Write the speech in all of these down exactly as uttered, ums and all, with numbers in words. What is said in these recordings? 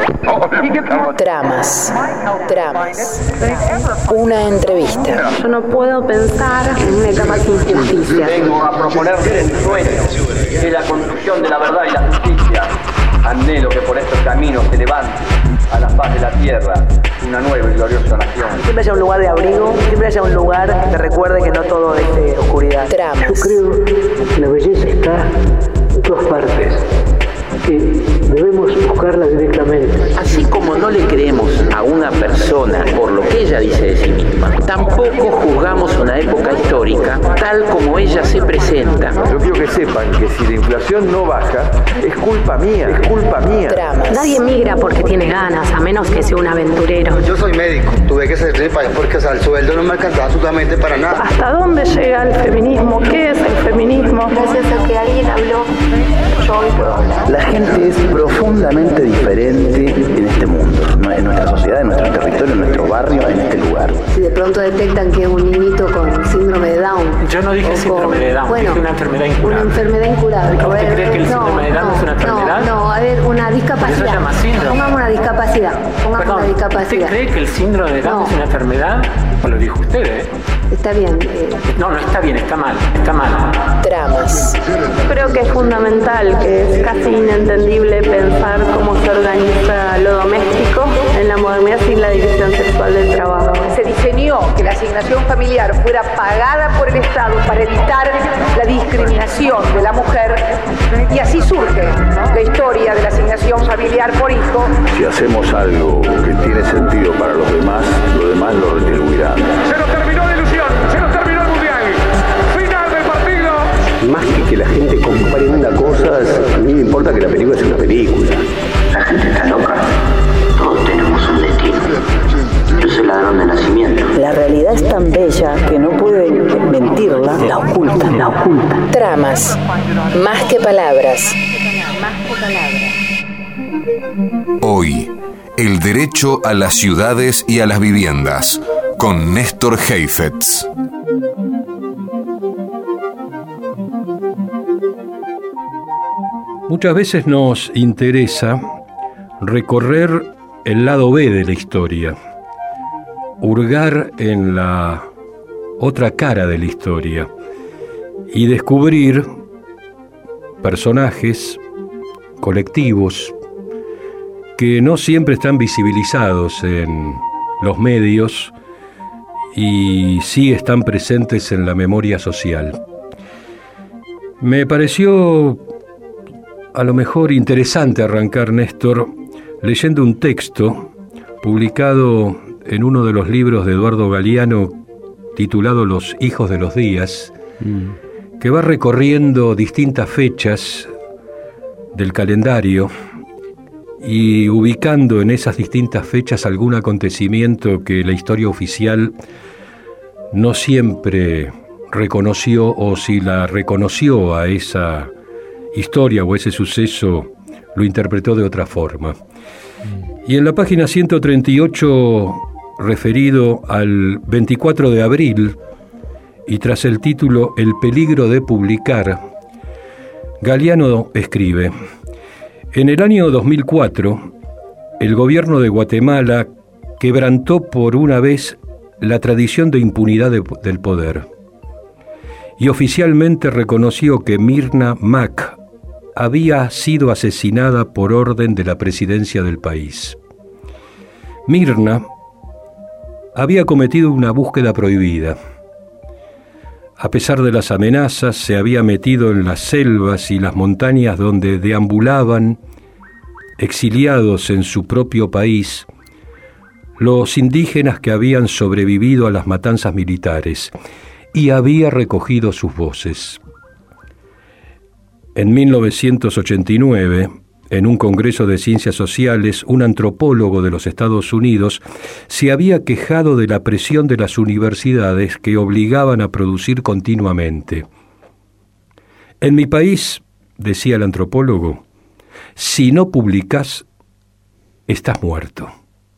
Tramas. Tramas. Una entrevista. Yo no puedo pensar en una etapa sin justicia. Vengo a proponer el sueño de la construcción de la verdad y la justicia. Anhelo que por estos caminos se levante a la faz de la tierra una nueva y gloriosa nación. Siempre haya un lugar de abrigo, siempre haya un lugar que te recuerde que no todo es de oscuridad. Tramas. Yo creo que la belleza está en todas partes, que debemos buscarla directamente. Así como no le creemos a una persona por lo que ella dice de sí misma, tampoco juzgamos una época histórica tal como ella se presenta. Yo quiero que sepan que si la inflación no baja, es culpa mía, es culpa mía. Tramas. Nadie migra porque tiene ganas, a menos que sea un aventurero. Yo soy médico, tuve que salir de país porque o sea, el sueldo no me alcanzaba absolutamente para nada. ¿Hasta dónde llega el feminismo? ¿Qué es el feminismo? Gracias a que alguien habló, yo hoy puedo hablar. La gente es profundamente diferente en este mundo, en nuestra sociedad, en nuestro territorio, en nuestro barrio, en este lugar. Si de pronto detectan que es un niñito con síndrome de Down. Yo no dije síndrome de Down, bueno, dije una enfermedad incurable. Una enfermedad incurable. ¿Usted ver, cree que el síndrome no, de Down no, es una enfermedad? No, no, a ver, una discapacidad. ¿Eso se llama síndrome? Pongamos una discapacidad. Pongamos Perdón, una discapacidad. ¿usted cree que el síndrome de Down No. es una enfermedad? Pues lo dijo usted, ¿eh? Está bien. Eh. No, no está bien, está mal, está mal. Tramas. Creo que es fundamental, que es casi inentendible pensar cómo se organiza lo doméstico en la modernidad sin la división sexual del trabajo. Se diseñó que la asignación familiar fuera pagada por el Estado para evitar la discriminación de la mujer, y así surge la historia de la asignación familiar por hijo. Si hacemos algo que tiene sentido para los demás, los demás lo retribuirán. Se nos terminó la ilusión, se nos terminó el mundial. Final del partido. Más que que la gente comprenda cosas, a mí me importa que la película sea una película. La gente está loca. Todos tenemos un destino. Yo soy ladrón de nacimiento. La realidad es tan bella que no puede mentirla, la oculta, la oculta. Tramas. Más que palabras. Hoy, el derecho a las ciudades y a las viviendas, con Néstor Heifetz. Muchas veces nos interesa recorrer el lado B de la historia, hurgar en la otra cara de la historia y descubrir personajes, colectivos, que no siempre están visibilizados en los medios y sí están presentes en la memoria social. Me pareció a lo mejor interesante arrancar, Néstor, leyendo un texto publicado en uno de los libros de Eduardo Galeano titulado Los hijos de los días, mm. que va recorriendo distintas fechas del calendario y ubicando en esas distintas fechas algún acontecimiento que la historia oficial no siempre reconoció, o si la reconoció a esa historia o ese suceso, lo interpretó de otra forma. Y en la página ciento treinta y ocho, referido al veinticuatro de abril, y tras el título El peligro de publicar, Galeano escribe: en el año dos mil cuatro, el gobierno de Guatemala quebrantó por una vez la tradición de impunidad de, del poder y oficialmente reconoció que Mirna Mac había sido asesinada por orden de la presidencia del país. Mirna había cometido una búsqueda prohibida. A pesar de las amenazas, se había metido en las selvas y las montañas donde deambulaban, exiliados en su propio país, los indígenas que habían sobrevivido a las matanzas militares, y había recogido sus voces. En mil novecientos ochenta y nueve, en un congreso de ciencias sociales, un antropólogo de los Estados Unidos se había quejado de la presión de las universidades que obligaban a producir continuamente. En mi país, decía el antropólogo, si no publicás, estás muerto.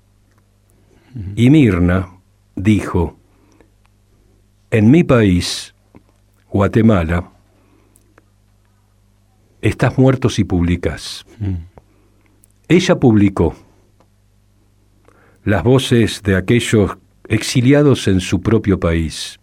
Y Mirna dijo: en mi país, Guatemala, estás muerto si publicas. Mm. Ella publicó, las voces de aquellos exiliados en su propio país.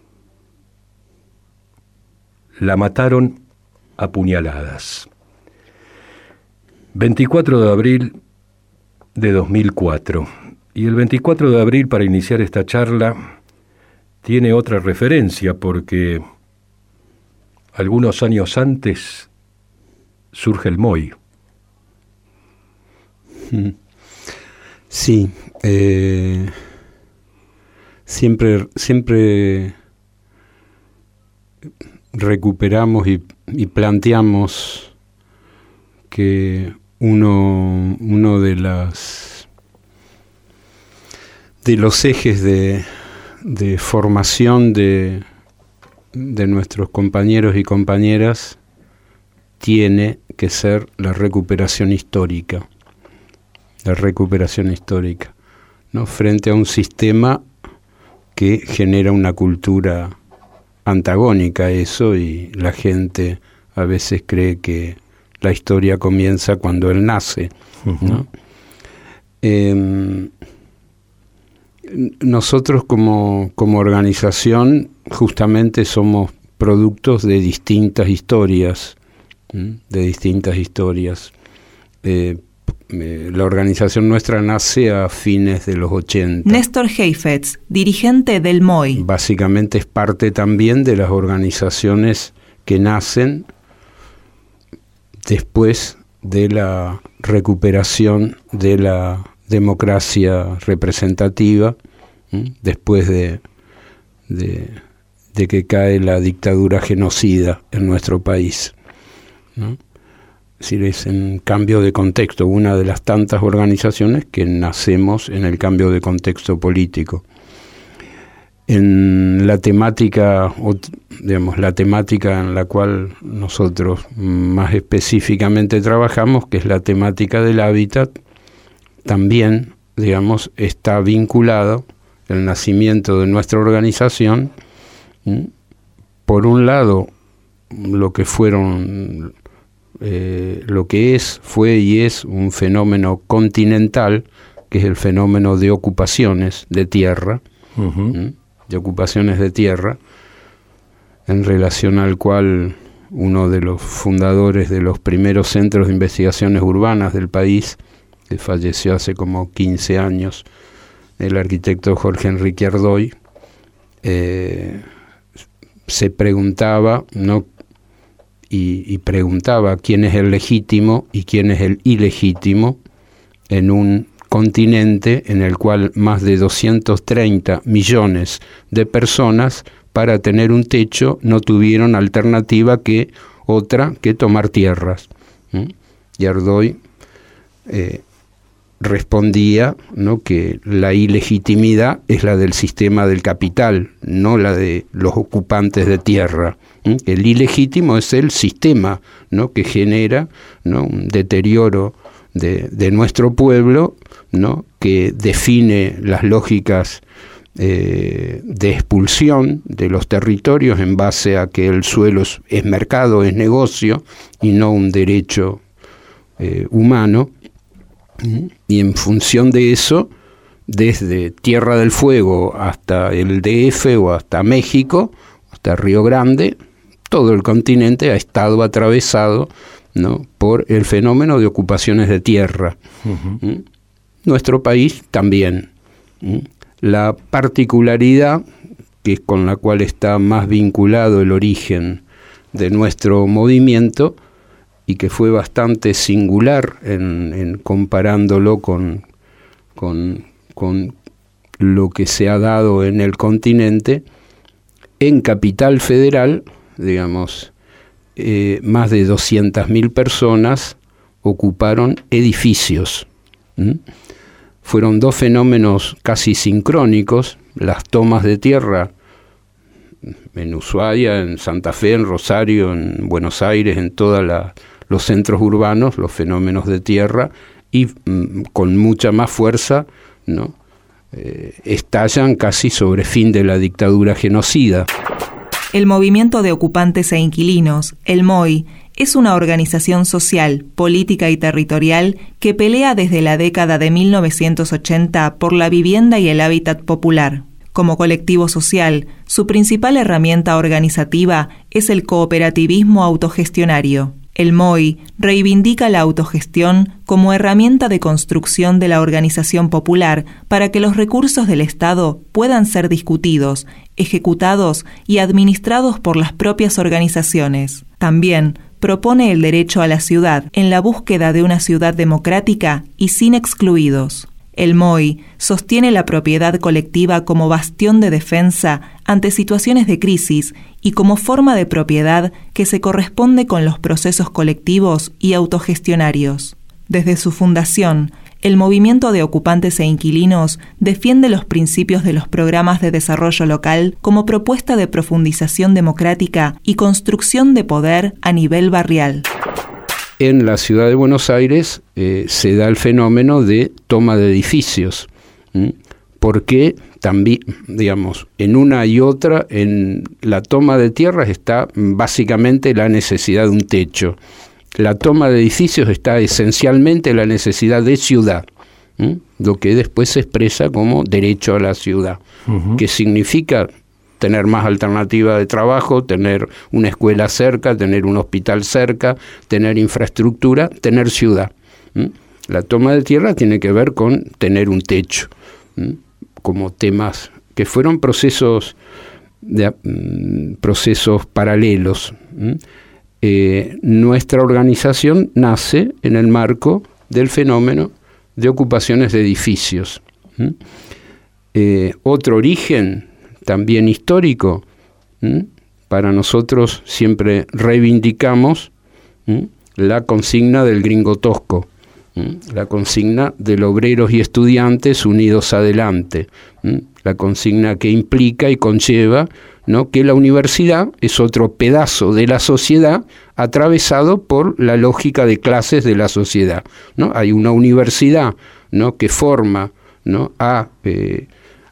La mataron a puñaladas. veinticuatro de abril de dos mil cuatro. Y el veinticuatro de abril, para iniciar esta charla, tiene otra referencia, porque algunos años antes surge el M O I. Sí, eh, siempre, siempre recuperamos y, y planteamos que uno, uno de las de los ejes de, de formación de, de nuestros compañeros y compañeras tiene que ser la recuperación histórica, la recuperación histórica, ¿no? Frente a un sistema que genera una cultura antagónica a eso, y la gente a veces cree que la historia comienza cuando él nace, ¿no? Uh-huh. Eh, nosotros como, como organización justamente somos productos de distintas historias, ¿sí? de distintas historias. Eh, eh, la organización nuestra nace a fines de los ochenta. Néstor Heifetz, dirigente del M O I. Básicamente es parte también de las organizaciones que nacen después de la recuperación de la democracia representativa, ¿sí? después de, de, de que cae la dictadura genocida en nuestro país, ¿no? Es decir, es en cambio de contexto, una de las tantas organizaciones que nacemos en el cambio de contexto político. En la temática, digamos, la temática en la cual nosotros más específicamente trabajamos, que es la temática del hábitat, también, digamos, está vinculado el nacimiento de nuestra organización, ¿sí? Por un lado, lo que fueron, eh, lo que es, fue y es un fenómeno continental, que es el fenómeno de ocupaciones de tierra, uh-huh. ¿sí? de ocupaciones de tierra, en relación al cual uno de los fundadores de los primeros centros de investigaciones urbanas del país, que falleció hace como quince años, el arquitecto Jorge Enrique Ardoy, eh, se preguntaba, ¿no? y, y preguntaba quién es el legítimo y quién es el ilegítimo en un continente en el cual más de doscientos treinta millones de personas, para tener un techo, no tuvieron alternativa que otra que tomar tierras. ¿Mm? Y Ardoy eh, respondía, ¿no?, que la ilegitimidad es la del sistema del capital, no la de los ocupantes de tierra. ¿Mm? El ilegítimo es el sistema, ¿no?, que genera, ¿no?, un deterioro de, de nuestro pueblo, ¿no?, que define las lógicas eh, de expulsión de los territorios en base a que el suelo es, es mercado, es negocio y no un derecho eh, humano. Y en función de eso, desde Tierra del Fuego hasta el D F o hasta México, hasta Río Grande, todo el continente ha estado atravesado, ¿no?, por el fenómeno de ocupaciones de tierra. Uh-huh. ¿Mm? Nuestro país también. ¿Mm? La particularidad, que es con la cual está más vinculado el origen de nuestro movimiento, y que fue bastante singular en, en comparándolo con, con, con lo que se ha dado en el continente, en Capital Federal, digamos, eh, más de doscientas mil personas ocuparon edificios. ¿Mm? Fueron dos fenómenos casi sincrónicos, las tomas de tierra en Ushuaia, en Santa Fe, en Rosario, en Buenos Aires, en todos los centros urbanos, los fenómenos de tierra, y mm, con mucha más fuerza, ¿no?, eh, estallan casi sobre fin de la dictadura genocida. El Movimiento de Ocupantes e Inquilinos, el M O I, es una organización social, política y territorial que pelea desde la década de mil novecientos ochenta por la vivienda y el hábitat popular. Como colectivo social, su principal herramienta organizativa es el cooperativismo autogestionario. El M O I reivindica la autogestión como herramienta de construcción de la organización popular para que los recursos del Estado puedan ser discutidos, ejecutados y administrados por las propias organizaciones. También propone el derecho a la ciudad en la búsqueda de una ciudad democrática y sin excluidos. El M O I sostiene la propiedad colectiva como bastión de defensa ante situaciones de crisis y como forma de propiedad que se corresponde con los procesos colectivos y autogestionarios. Desde su fundación, el movimiento de ocupantes e inquilinos defiende los principios de los programas de desarrollo local como propuesta de profundización democrática y construcción de poder a nivel barrial. En la ciudad de Buenos Aires eh, se da el fenómeno de toma de edificios, ¿m? porque también, digamos, en una y otra, en la toma de tierras está básicamente la necesidad de un techo. La toma de edificios está esencialmente la necesidad de ciudad, ¿m? lo que después se expresa como derecho a la ciudad, uh-huh. que significa tener más alternativa de trabajo, tener una escuela cerca, tener un hospital cerca, tener infraestructura, tener ciudad. ¿Mm? La toma de tierra tiene que ver con tener un techo, ¿Mm? como temas que fueron procesos de, mm, procesos paralelos. ¿Mm? Eh, nuestra organización nace en el marco del fenómeno de ocupaciones de edificios. ¿Mm? Eh, otro origen también histórico, ¿m? para nosotros siempre reivindicamos ¿m? la consigna del gringo tosco, ¿m? la consigna del obreros y estudiantes unidos adelante, ¿m? la consigna que implica y conlleva, ¿no? que la universidad es otro pedazo de la sociedad atravesado por la lógica de clases de la sociedad, ¿no? Hay una universidad, ¿no? que forma, ¿no? a... Eh,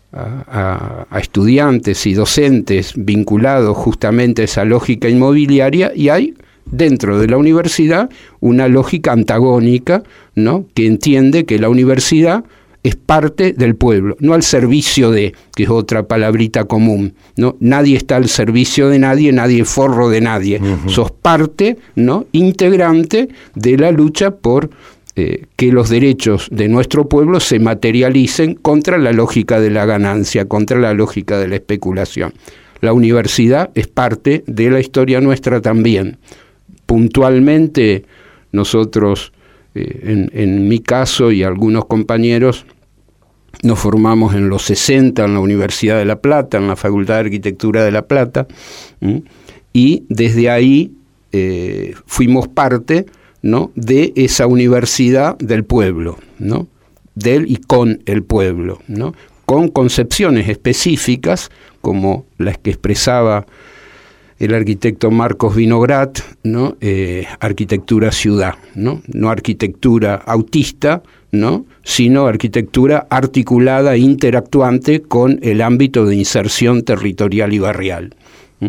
A, a, a estudiantes y docentes vinculados justamente a esa lógica inmobiliaria, y hay dentro de la universidad una lógica antagónica, ¿no? que entiende que la universidad es parte del pueblo, no al servicio de, que es otra palabrita común, ¿no? Nadie está al servicio de nadie, nadie es forro de nadie, uh-huh. sos parte, ¿no? integrante de la lucha por Eh, que los derechos de nuestro pueblo se materialicen contra la lógica de la ganancia, contra la lógica de la especulación. La universidad es parte de la historia nuestra también. Puntualmente, nosotros, eh, en, en mi caso y algunos compañeros, nos formamos en los sesenta en la Universidad de La Plata, en la Facultad de Arquitectura de La Plata, ¿m? y desde ahí eh, fuimos parte, ¿no? de esa universidad del pueblo, ¿no? del y con el pueblo, ¿no? con concepciones específicas como las que expresaba el arquitecto Marcos Vinograd, ¿no? eh, arquitectura ciudad, ¿no? no arquitectura autista, ¿no? sino arquitectura articulada e interactuante con el ámbito de inserción territorial y barrial. ¿Mm?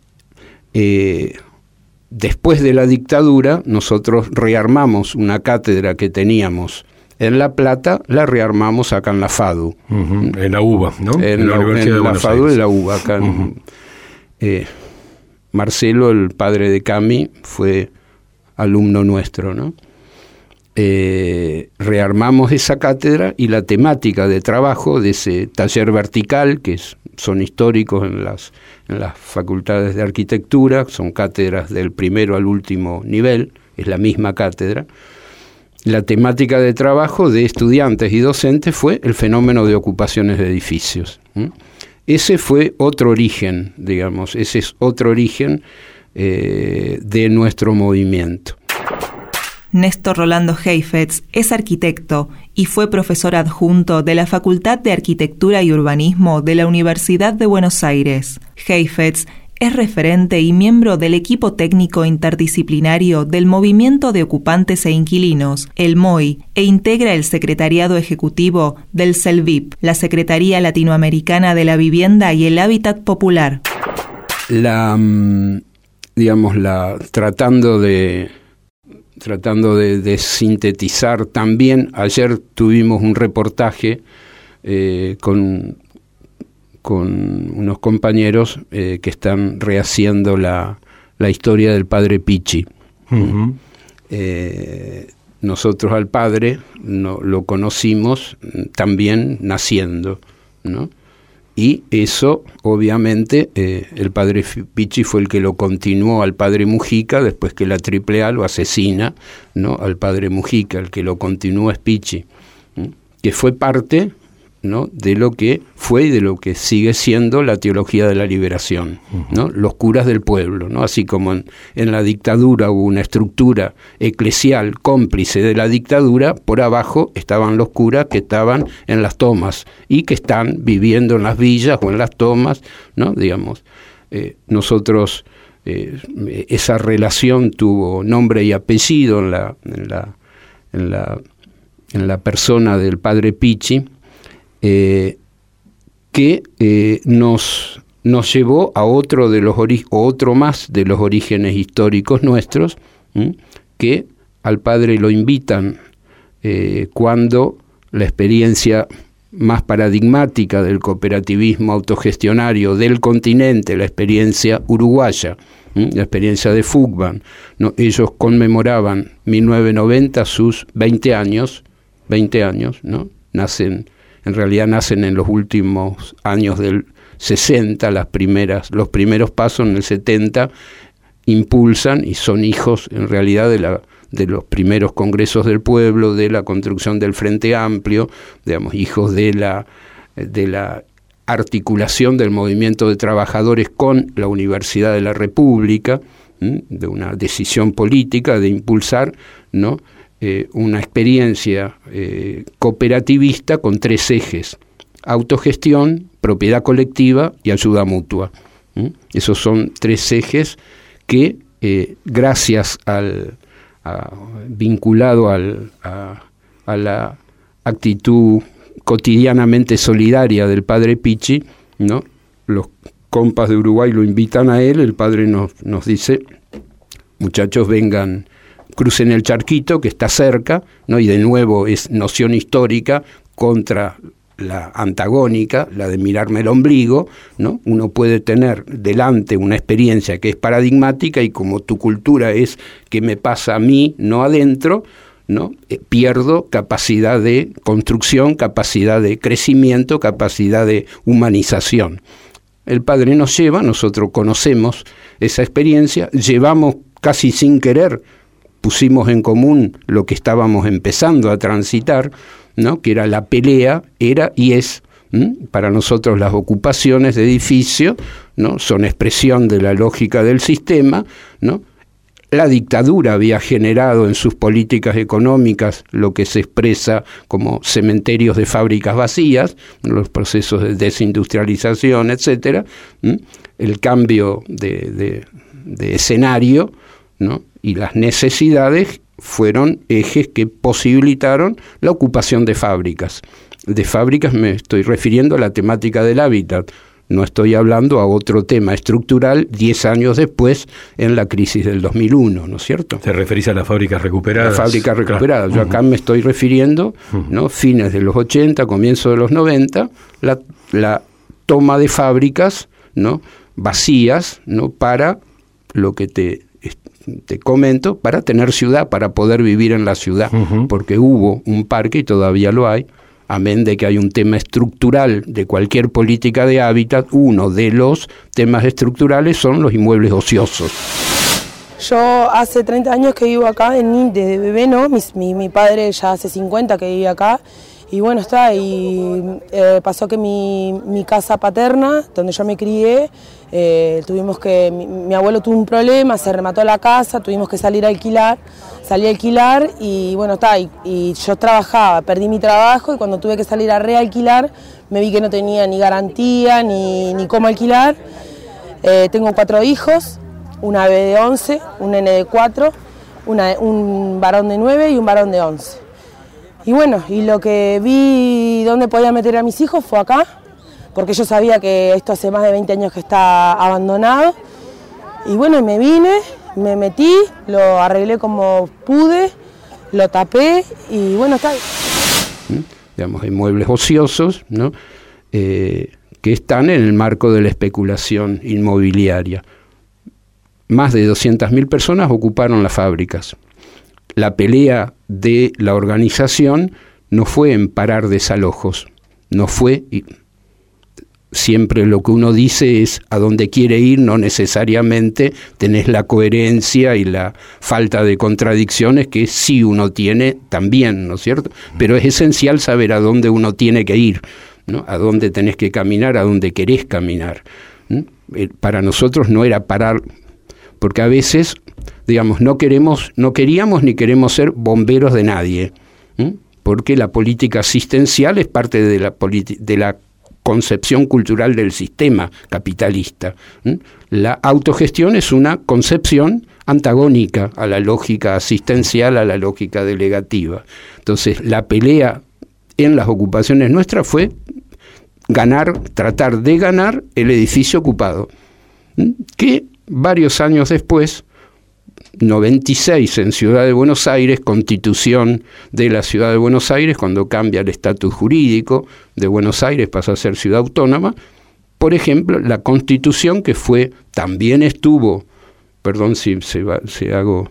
Eh, Después de la dictadura, nosotros rearmamos una cátedra que teníamos en La Plata, la rearmamos acá en la FADU. Uh-huh. En la UBA, ¿no? En, en la, la, Universidad en de la Buenos FADU, Aires. en la UBA. Acá uh-huh. en, eh, Marcelo, el padre de Cami, fue alumno nuestro, ¿no? Eh, rearmamos esa cátedra y la temática de trabajo de ese taller vertical, que es, son históricos en las, en las facultades de arquitectura, son cátedras del primero al último nivel, es la misma cátedra. La temática de trabajo de estudiantes y docentes fue el fenómeno de ocupaciones de edificios. ¿Mm? Ese fue otro origen, digamos, ese es otro origen eh, de nuestro movimiento. Néstor Rolando Heifetz es arquitecto y fue profesor adjunto de la Facultad de Arquitectura y Urbanismo de la Universidad de Buenos Aires. Heifetz es referente y miembro del equipo técnico interdisciplinario del Movimiento de Ocupantes e Inquilinos, el M O I, e integra el secretariado ejecutivo del CELVIP, la Secretaría Latinoamericana de la Vivienda y el Hábitat Popular. La... Um... digamos, la tratando de tratando de, de sintetizar también, ayer tuvimos un reportaje eh, con, con unos compañeros eh, que están rehaciendo la, la historia del padre Pichi. Uh-huh. eh, nosotros al padre no, lo conocimos también naciendo, ¿no? Y eso, obviamente, eh, el padre Pichi fue el que lo continuó al padre Mujica, después que la Triple A lo asesina, ¿no?, al padre Mujica. El que lo continuó es Pichi, ¿sí?, que fue parte, ¿no?, de lo que fue y de lo que sigue siendo la teología de la liberación, ¿no?, los curas del pueblo, ¿no? Así como en, en la dictadura hubo una estructura eclesial cómplice de la dictadura, por abajo estaban los curas que estaban en las tomas y que están viviendo en las villas o en las tomas, ¿no? Digamos, eh, nosotros eh, esa relación tuvo nombre y apellido en la en la en la en la persona del padre Pichi. Eh, que eh, nos, nos llevó a otro de los ori- otro más de los orígenes históricos nuestros, ¿m? que al padre lo invitan eh, cuando la experiencia más paradigmática del cooperativismo autogestionario del continente, la experiencia uruguaya, ¿m? la experiencia de Fugban, ¿no? Ellos conmemoraban mil novecientos noventa sus veinte años, veinte años, ¿no? Nacen En realidad nacen en los últimos años del sesenta, las primeras, los primeros pasos en el setenta impulsan y son hijos en realidad de, la, de los primeros congresos del pueblo, de la construcción del Frente Amplio, digamos, hijos de la, de la articulación del movimiento de trabajadores con la Universidad de la República, ¿m? de una decisión política de impulsar, ¿no?, Eh, una experiencia eh, cooperativista con tres ejes: autogestión, propiedad colectiva y ayuda mutua. ¿Mm? Esos son tres ejes que, eh, gracias al a, vinculado al, a, a la actitud cotidianamente solidaria del padre Pichi, ¿no?, los compas de Uruguay lo invitan a él, el padre nos, nos dice: muchachos, vengan, crucen el charquito que está cerca, ¿no? Y de nuevo es noción histórica contra la antagónica, la de mirarme el ombligo, ¿no? Uno puede tener delante una experiencia que es paradigmática y como tu cultura es que me pasa a mí, no adentro, ¿no? Eh, pierdo capacidad de construcción, capacidad de crecimiento, capacidad de humanización. El padre nos lleva, nosotros conocemos esa experiencia, llevamos casi sin querer, pusimos en común lo que estábamos empezando a transitar, ¿no?, que era la pelea, era y es, ¿m? Para nosotros las ocupaciones de edificio, ¿no?, son expresión de la lógica del sistema, ¿no? La dictadura había generado en sus políticas económicas lo que se expresa como cementerios de fábricas vacías, los procesos de desindustrialización, etcétera, ¿m? El cambio de, de, de escenario, ¿no?, y las necesidades fueron ejes que posibilitaron la ocupación de fábricas. De fábricas me estoy refiriendo a la temática del hábitat, no estoy hablando a otro tema estructural diez años después en la crisis del dos mil uno, ¿no es cierto? ¿Te referís a las fábricas recuperadas? Las fábricas recuperadas. Claro. Yo acá uh-huh. me estoy refiriendo, uh-huh. ¿no?, fines de los ochenta, comienzo de los noventa, la, la toma de fábricas, ¿no?, vacías, ¿no?, para lo que te... te comento, para tener ciudad, para poder vivir en la ciudad, uh-huh. porque hubo un parque y todavía lo hay, amén de que hay un tema estructural de cualquier política de hábitat. Uno de los temas estructurales son los inmuebles ociosos. Yo hace treinta años que vivo acá, en, desde bebé, ¿no? Mi, mi, mi padre ya hace cincuenta que vive acá, y bueno, está, y eh, pasó que mi, mi casa paterna, donde yo me crié, eh, tuvimos que, mi, mi abuelo tuvo un problema, se remató la casa, tuvimos que salir a alquilar, salí a alquilar y bueno, está, y, y yo trabajaba, perdí mi trabajo y cuando tuve que salir a realquilar, me vi que no tenía ni garantía, ni, ni cómo alquilar. Eh, tengo cuatro hijos, una bebé de once, un nene de cuatro, una, un varón de nueve y un varón de once. Y bueno, y lo que vi dónde podía meter a mis hijos fue acá, porque yo sabía que esto hace más de veinte años que está abandonado. Y bueno, me vine, me metí, lo arreglé como pude, lo tapé y bueno, está. ¿Mm? Digamos, hay muebles ociosos, ¿no? Eh, que están en el marco de la especulación inmobiliaria. Más de doscientas mil personas ocuparon las fábricas. La pelea de la organización no fue en parar desalojos, no fue... Y siempre lo que uno dice es a dónde quiere ir, no necesariamente tenés la coherencia y la falta de contradicciones que sí uno tiene también, ¿no es cierto? Pero es esencial saber a dónde uno tiene que ir, ¿no? A dónde tenés que caminar, a dónde querés caminar. ¿Mm? Para nosotros no era parar, porque a veces, digamos, no queremos, no queríamos ni queremos ser bomberos de nadie, ¿Mm? Porque la política asistencial es parte de la politi- de la concepción cultural del sistema capitalista. ¿Mm? La autogestión es una concepción antagónica a la lógica asistencial, a la lógica delegativa. Entonces, la pelea en las ocupaciones nuestras fue ganar, tratar de ganar el edificio ocupado, ¿Mm? que varios años después, noventa y seis en Ciudad de Buenos Aires, constitución de la Ciudad de Buenos Aires, cuando cambia el estatus jurídico de Buenos Aires, pasa a ser ciudad autónoma. Por ejemplo, la constitución que fue, también estuvo, perdón si se, va, se hago,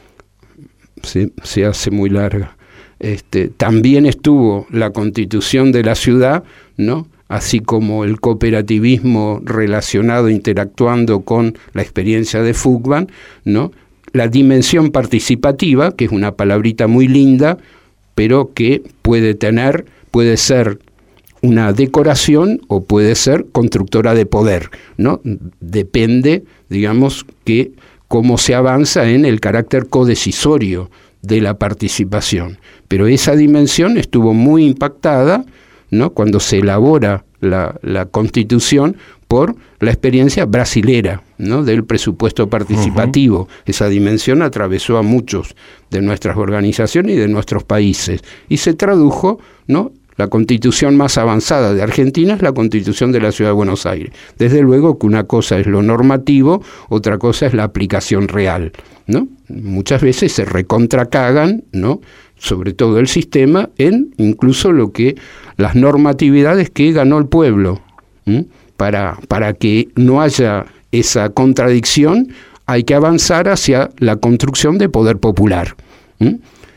se, se hace muy larga, este, también estuvo la constitución de la ciudad, ¿no? Así como el cooperativismo relacionado, interactuando con la experiencia de Fugman, ¿no? La dimensión participativa, que es una palabrita muy linda, pero que puede tener, puede ser una decoración o puede ser constructora de poder, ¿no? Depende, digamos, que cómo se avanza en el carácter codecisorio de la participación. Pero esa dimensión estuvo muy impactada, ¿no? Cuando se elabora la, la Constitución por la experiencia brasilera, ¿no? Del presupuesto participativo. Uh-huh. Esa dimensión atravesó a muchos de nuestras organizaciones y de nuestros países y se tradujo, ¿no? La constitución más avanzada de Argentina es la Constitución de la Ciudad de Buenos Aires. Desde luego que una cosa es lo normativo, otra cosa es la aplicación real, ¿no? Muchas veces se recontracagan, ¿no? Sobre todo el sistema, en incluso lo que las normatividades que ganó el pueblo. ¿Mm? Para, para que no haya esa contradicción, hay que avanzar hacia la construcción de poder popular. ¿Mm?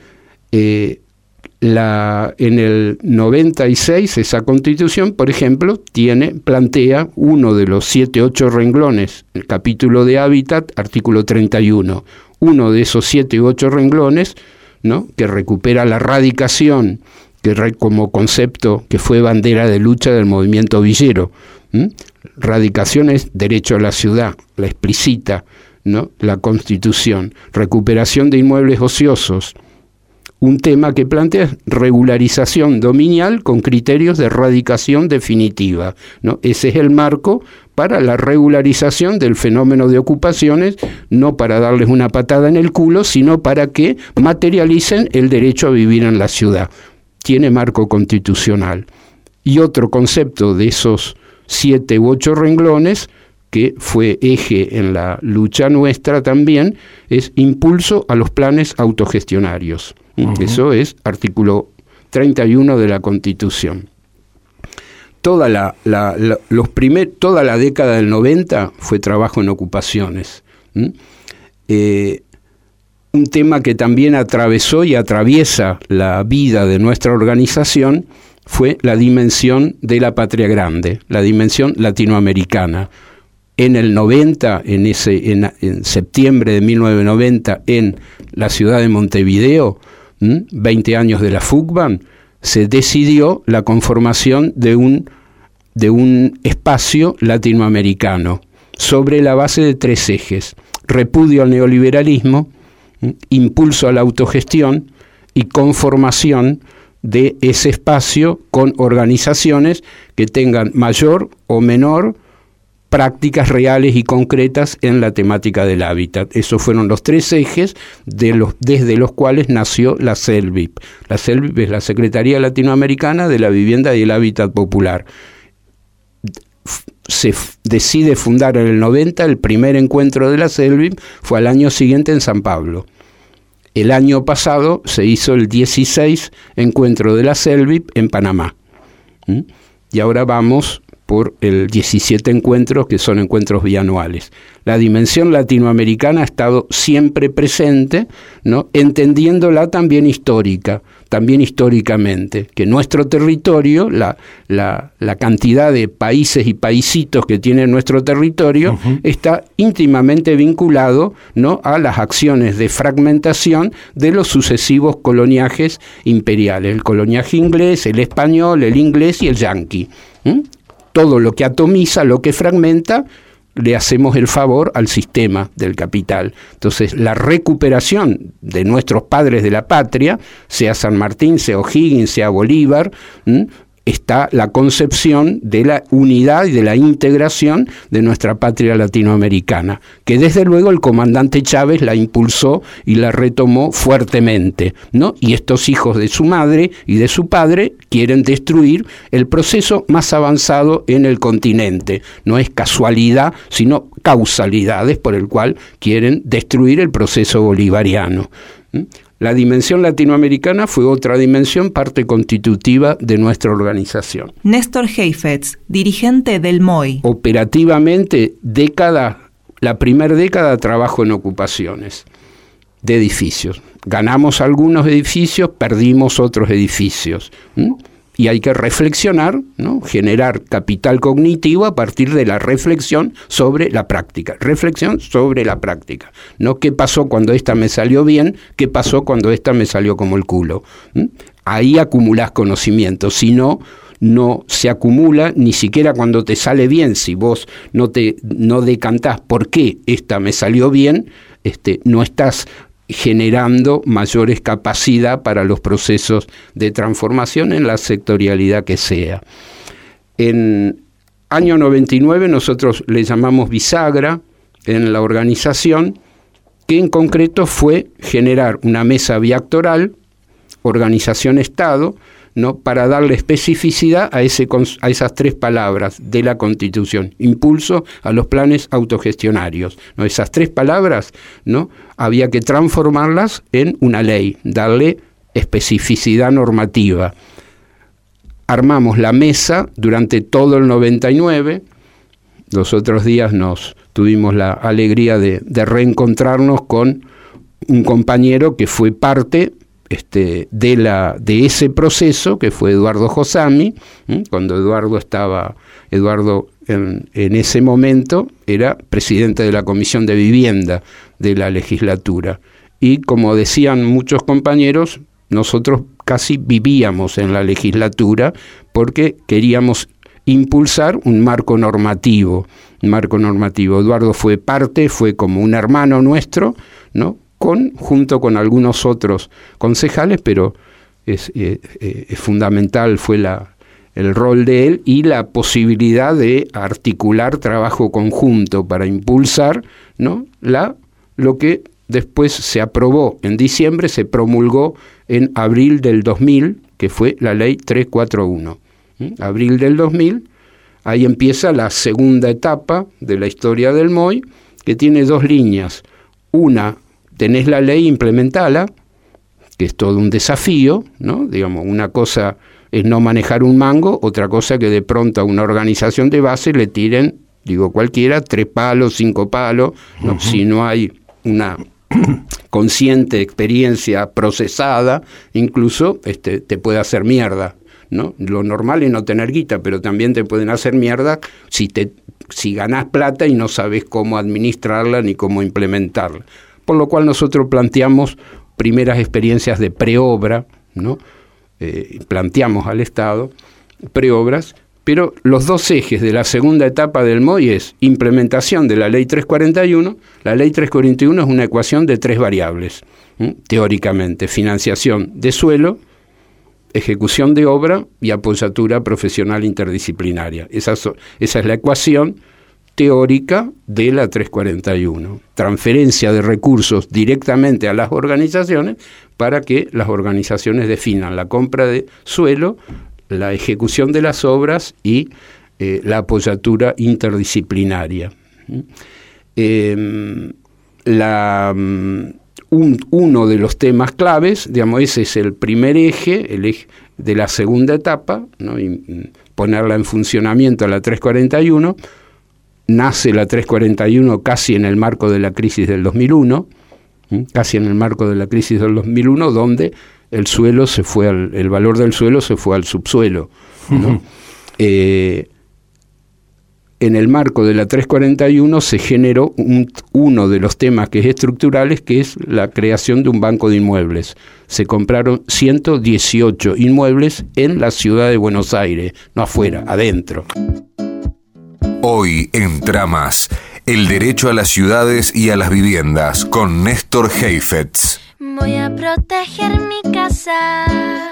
Eh, la, en el noventa y seis, esa constitución, por ejemplo, tiene, plantea uno de los siete, ocho renglones, el capítulo de hábitat, artículo treinta y uno. Uno de esos siete u ocho renglones, ¿no? Que recupera la radicación, que re, como concepto que fue bandera de lucha del movimiento villero. ¿Mm? Radicación es derecho a la ciudad, la explicita, ¿no? La Constitución. Recuperación de inmuebles ociosos. Un tema que plantea regularización dominial con criterios de radicación definitiva, ¿no? Ese es el marco para la regularización del fenómeno de ocupaciones, no para darles una patada en el culo, sino para que materialicen el derecho a vivir en la ciudad. Tiene marco constitucional. Y otro concepto de esos siete u ocho renglones, que fue eje en la lucha nuestra también, es impulso a los planes autogestionarios. Uh-huh. Eso es artículo treinta y uno de la Constitución. Toda la, la, la, los primer, toda la década del noventa fue trabajo en ocupaciones. ¿Mm? Eh, un tema que también atravesó y atraviesa la vida de nuestra organización fue la dimensión de la patria grande, la dimensión latinoamericana. En el noventa, en, ese, en, en septiembre de mil novecientos noventa, en la ciudad de Montevideo, ¿m? veinte años de la Fugban, se decidió la conformación de un, de un espacio latinoamericano sobre la base de tres ejes: repudio al neoliberalismo, ¿m? impulso a la autogestión y conformación de ese espacio con organizaciones que tengan mayor o menor prácticas reales y concretas en la temática del hábitat. Esos fueron los tres ejes de los, desde los cuales nació la CELVIP. La CELVIP es la Secretaría Latinoamericana de la Vivienda y el Hábitat Popular. se f- decide fundar en el noventa, el primer encuentro de la CELVIP fue al año siguiente en San Pablo. El año pasado se hizo el dieciséis encuentro de la CELVIP en Panamá. ¿Mm? Y ahora vamos por el diecisiete encuentros, que son encuentros bianuales. La dimensión latinoamericana ha estado siempre presente, ¿no? Entendiéndola también histórica, también históricamente, que nuestro territorio, la, la, la cantidad de países y paisitos que tiene nuestro territorio, uh-huh. está íntimamente vinculado, ¿no? a las acciones de fragmentación de los sucesivos coloniajes imperiales, el coloniaje inglés, el español, el inglés y el yanqui. ¿Mm? Todo lo que atomiza, lo que fragmenta, le hacemos el favor al sistema del capital. Entonces, la recuperación de nuestros padres de la patria, sea San Martín, sea O'Higgins, sea Bolívar, ¿m? está la concepción de la unidad y de la integración de nuestra patria latinoamericana, que desde luego el comandante Chávez la impulsó y la retomó fuertemente, ¿no? Y estos hijos de su madre y de su padre quieren destruir el proceso más avanzado en el continente. No es casualidad, sino causalidades por el cual quieren destruir el proceso bolivariano. ¿Mm? La dimensión latinoamericana fue otra dimensión, parte constitutiva de nuestra organización. Néstor Heifetz, dirigente del M O I. Operativamente, década, la primera década trabajo en ocupaciones de edificios. Ganamos algunos edificios, perdimos otros edificios. ¿Mm? Y hay que reflexionar, ¿no? Generar capital cognitivo a partir de la reflexión sobre la práctica. Reflexión sobre la práctica. No qué pasó cuando esta me salió bien, qué pasó cuando esta me salió como el culo. ¿Mm? Ahí acumulás conocimiento, si no, no se acumula ni siquiera cuando te sale bien. Si vos no, te, no decantás por qué esta me salió bien, este, no estás generando mayores capacidad para los procesos de transformación en la sectorialidad que sea. En año noventa y nueve nosotros le llamamos bisagra en la organización, que en concreto fue generar una mesa biactoral, organización-estado, ¿no? para darle especificidad a, ese, a esas tres palabras de la Constitución, impulso a los planes autogestionarios, ¿no? Esas tres palabras, ¿no? había que transformarlas en una ley, darle especificidad normativa. Armamos la mesa durante todo el noventa y nueve, los otros días nos tuvimos la alegría de, de reencontrarnos con un compañero que fue parte Este, de, la, de ese proceso, que fue Eduardo Josami, ¿eh? cuando Eduardo estaba, Eduardo en, en ese momento era presidente de la Comisión de Vivienda de la legislatura. Y como decían muchos compañeros, nosotros casi vivíamos en la legislatura porque queríamos impulsar un marco normativo, un marco normativo. Eduardo fue parte, fue como un hermano nuestro, ¿no? Con, junto con algunos otros concejales, pero es, eh, eh, es fundamental fue la, el rol de él y la posibilidad de articular trabajo conjunto para impulsar, ¿no? la, lo que después se aprobó en diciembre, se promulgó en abril del dos mil, que fue la ley trescientos cuarenta y uno. ¿Mm? Abril del dos mil, ahí empieza la segunda etapa de la historia del M O I, que tiene dos líneas. Una, tenés la ley, implementala, que es todo un desafío, ¿no? Digamos, una cosa es no manejar un mango, otra cosa que de pronto a una organización de base le tiren, digo cualquiera, tres palos, cinco palos, ¿no? Uh-huh. Si no hay una consciente experiencia procesada, incluso este, te puede hacer mierda, ¿no? Lo normal es no tener guita, pero también te pueden hacer mierda si, te, si ganás plata y no sabes cómo administrarla ni cómo implementarla. Por lo cual nosotros planteamos primeras experiencias de preobra, ¿no? Eh, planteamos al Estado preobras, pero los dos ejes de la segunda etapa del M O I es implementación de la ley trescientos cuarenta y uno. La ley trescientos cuarenta y uno es una ecuación de tres variables, ¿sí? Teóricamente, financiación de suelo, ejecución de obra y apoyatura profesional interdisciplinaria. Esa, esa es la ecuación teórica de la trescientos cuarenta y uno. Transferencia de recursos directamente a las organizaciones para que las organizaciones definan la compra de suelo, la ejecución de las obras y eh, la apoyatura interdisciplinaria. Eh, la, un, uno de los temas claves, digamos, ese es el primer eje, el eje de la segunda etapa, ¿no? Y ponerla en funcionamiento a la trescientos cuarenta y uno. Nace la trescientos cuarenta y uno casi en el marco de la crisis del dos mil uno, ¿sí? casi en el marco de la crisis del dos mil uno, donde el suelo se fue al, el valor del suelo se fue al subsuelo, ¿no? Uh-huh. eh, en el marco de la trescientos cuarenta y uno se generó un, uno de los temas que es estructurales, que es la creación de un banco de inmuebles. Se compraron ciento dieciocho inmuebles en la ciudad de Buenos Aires, no afuera, adentro. Hoy en Tramas, el derecho a las ciudades y a las viviendas, con Néstor Heifetz. Voy a proteger mi casa.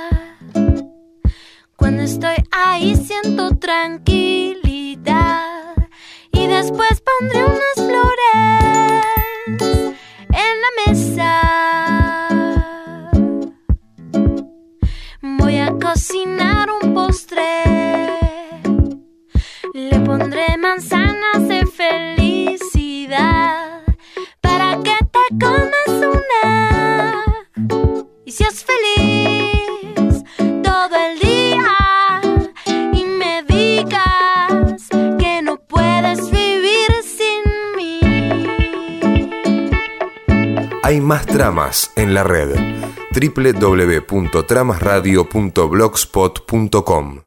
Cuando estoy ahí siento tranquilidad. Y después pondré unas flores en la mesa. Voy a cocinar un postre. Le pondré manzanas de felicidad para que te comas una y seas feliz todo el día y me digas que no puedes vivir sin mí. Hay más tramas en la red. doble u doble u doble u punto tramas radio punto blogspot punto com